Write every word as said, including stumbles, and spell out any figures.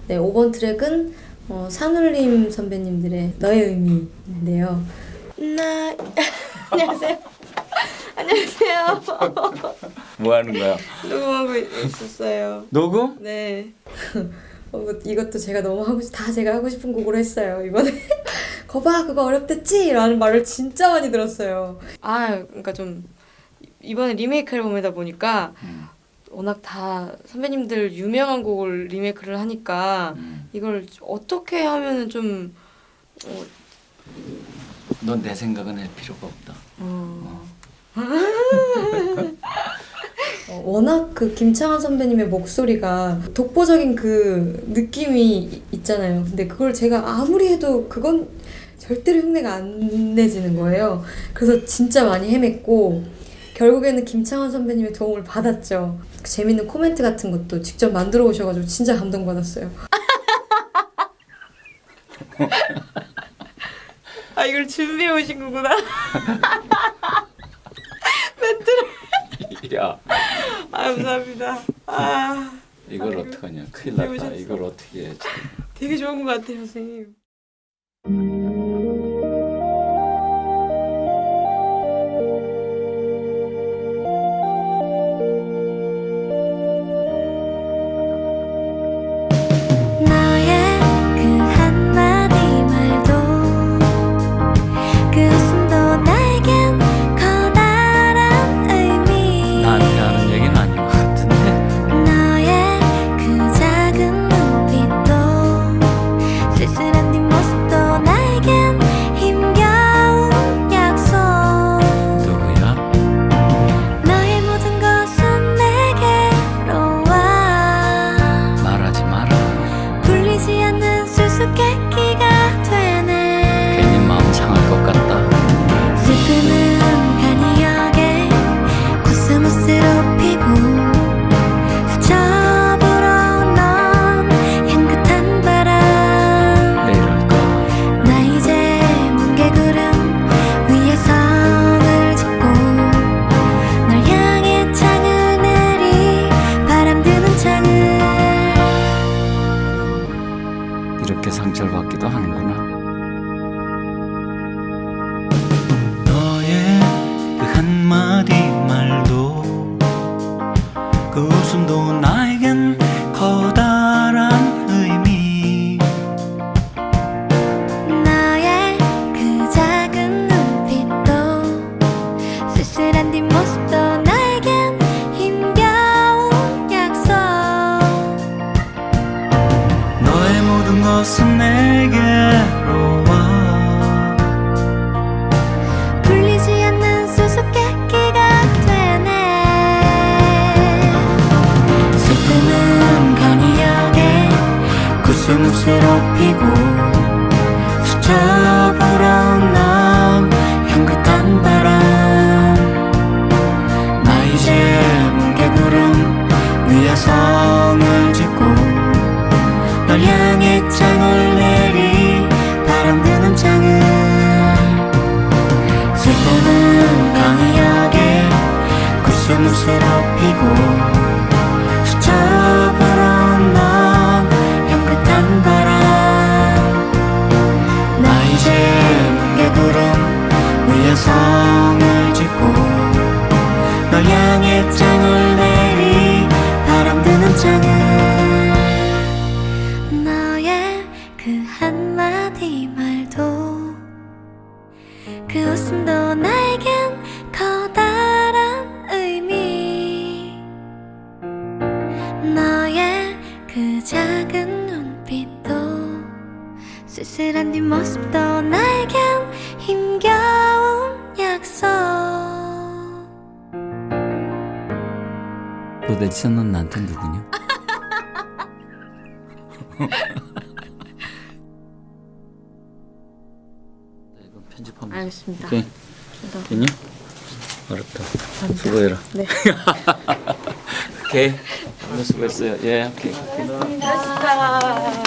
네, 오 번 트랙은 어, 산울림 선배님들의 너의 의미인데요. 나 안녕하세요. 안녕하세요. 뭐 하는 거야? 녹음하고 있었어요. 녹음? 네. 어, 이것도 제가 너무 하고 싶, 다 제가 하고 싶은 곡으로 했어요 이번에. 거봐 그거 어렵댔지? 라는 말을 진짜 많이 들었어요. 아 그러니까 좀 이번에 리메이크 앨범이다 보니까 음. 워낙 다 선배님들 유명한 곡을 리메이크를 하니까 음. 이걸 어떻게 하면은 좀 어... 넌 내 생각은 할 필요가 없다. 어. 어. 어, 워낙 그 김창완 선배님의 목소리가 독보적인 그 느낌이 있잖아요. 근데 그걸 제가 아무리 해도 그건 절대로 흉내가 안 내지는 거예요. 그래서 진짜 많이 헤맸고 결국에는 김창완 선배님의 도움을 받았죠. 그 재밌는 코멘트 같은 것도 직접 만들어 오셔가지고 진짜 감동받았어요. 아 이걸 준비해 오신 거구나. 멘트를. 야. 아 감사합니다. 아 이걸 어떡하냐. 큰일 났다. 이걸 어떻게 해야지. 되게 좋은 것 같아요 선생님. 이렇게 상처를 받기도 하는구나. 너의 그 한마디 말도 그 웃음도 나에겐 커다란 의미. 너의 그 작은 눈빛도 쓸쓸한 뒷모습도 나에겐 힘겨운 약속. 너의 모든 것은 내게로 와. 풀리지 않는 수수께끼가 되네. 슬픔은 간이하게 구슬무쇠로 피고 스쳐 불어온 향긋한 바람. 나 이제 뭉게구름 위에 성을 짓고 널 향해 창을 내리 바람 드는 창을. 슬픔은 강하게 구슬무쇠로 피고 스쳐 불어온 향긋한 바람. 나 이제 뭉게구름 위에 성을 짓고 널 향해 창을 내리 바람 드는 창을. 너의 그 한마디 말도 그 웃음도 나에겐 커다란 의미. 너의 그 작은 눈빛도 쓸쓸한 뒷모습도 나에겐 힘겨운 약속. 도대체 넌 나한테 누구냐? 이거 편집하면 알겠습니다. 오케이. 됐니? 알았다. 수고해라. 네. 오케이. 오늘 수고했어요. 예, 오케이. 고맙습니다.